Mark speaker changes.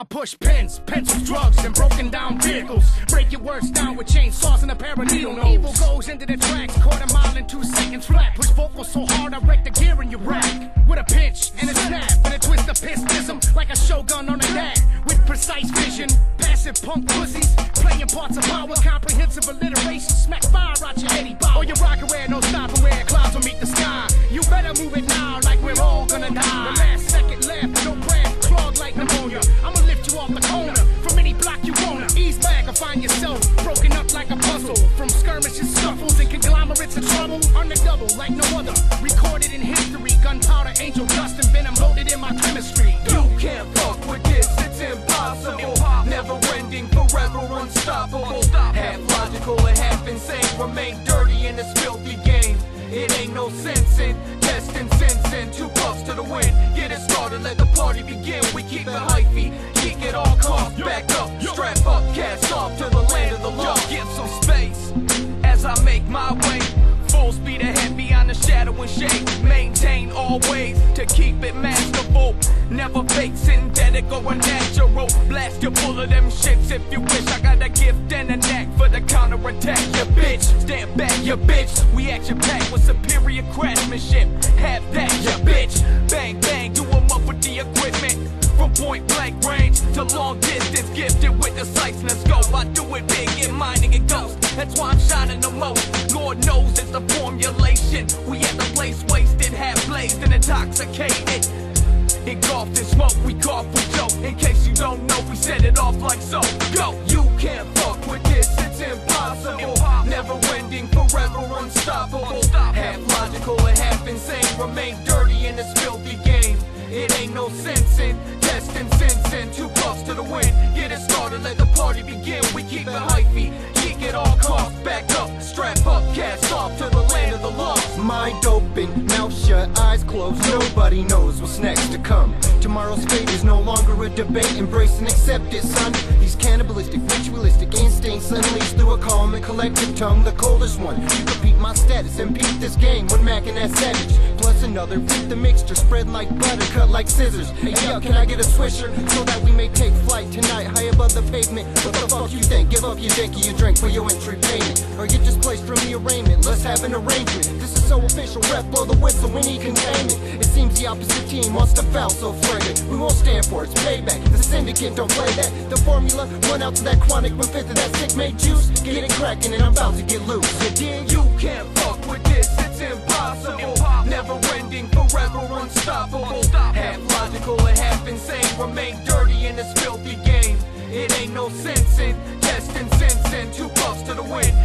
Speaker 1: I push pens, pencils, drugs, and broken down vehicles. Break your words down with chainsaws and a pair of needle nose. Evil goes into the tracks, quarter mile in 2 seconds flat. Push vocals so hard I wreck the gear in your rack. With a pinch and a snap and a twist of pistism, like a shogun on a dad. With precise vision, passive punk pussies, playing parts of power, comprehensive alliteration. Smack fire out your Eddie Bauer. Or your rock away, no stopping where clouds will meet the sky. You better move it now, like we're all gonna die. The last second left, no breath, clogged like pneumonia. I'ma lift you off the corner, from any block you wanna. Ease back or find yourself broken up like a puzzle. From skirmishes, scuffles, and conglomerates of trouble. On the double like no other, recorded in history. Gunpowder, angel dust, and venom loaded in my chemistry.
Speaker 2: You can't fuck with this, it's impossible. Never ending, forever unstoppable. Half logical and half insane, remain dirty in this filthy game. It ain't no sense in testing sense in 2 puffs to the wind. Get it started, let the party begin. We keep it hyphy, kick it all cough, back up, strap up, cast off to the land of the lost. Give some space as I make my way. Full speed ahead beyond the shadow and shade. Maintain always to keep it masterful. Never fake, synthetic or unnatural. Blast you full of them shits if you wish. I got a gift and a knack for the counterattack. You bitch, stand back, you bitch. We action packed with superior craftsmanship. Have that, you bitch. Bang, bang, do 'em up with the equipment. From point blank range to long distance, gifted with the sights and the scope. I do it big in mining and ghost. That's why I'm shining the most. Lord knows it's the formulation. We at the place wasted, half blazed and intoxicated. Engulfed in smoke, we cough, we joke. In case you don't know, we set it off like so. Go! You can't fuck with this, it's impossible. Never ending, forever unstoppable. Half logical and half insane, remain dirty in this filthy game. It ain't no sense in testing sense in 2 puffs to the wind. Get it started, let the party begin. We keep it hyphy, kick it all cough, back up, strap up, cast off to the land of the lost.
Speaker 3: Mind open, mouth shut, eyes closed. Nobody knows what's next to come. Tomorrow's fate is no longer a debate. Embrace and accept it, son. These cannibalistic, ritualistic instincts unleashed through a calm and collective tongue, the coldest one. You repeat my status and beat this game when macking that savage. Plus another, beat the mixture, spread like butter, cut like scissors. Hey yo, can I get a swisher so that we may take flight tonight, high above the pavement? What the fuck you think? Give up your dick or your drink for your entry payment, or get displaced from the arraignment. Let's have an arrangement. This is so official, rep, blow the whistle, we need containment. It seems the opposite team wants to foul so flagrant. We won't stand for it, it's payback. The syndicate don't play that. The formula, run out to that chronic, 1/5 of that sick made juice. Get it cracking and I'm about to get loose. You dig?
Speaker 2: You can't fuck with this, it's impossible. Never ending, forever unstoppable. Half logical and half insane, remain dirty in this filthy game. It ain't no sense in testing sense in 2 puffs to the wind.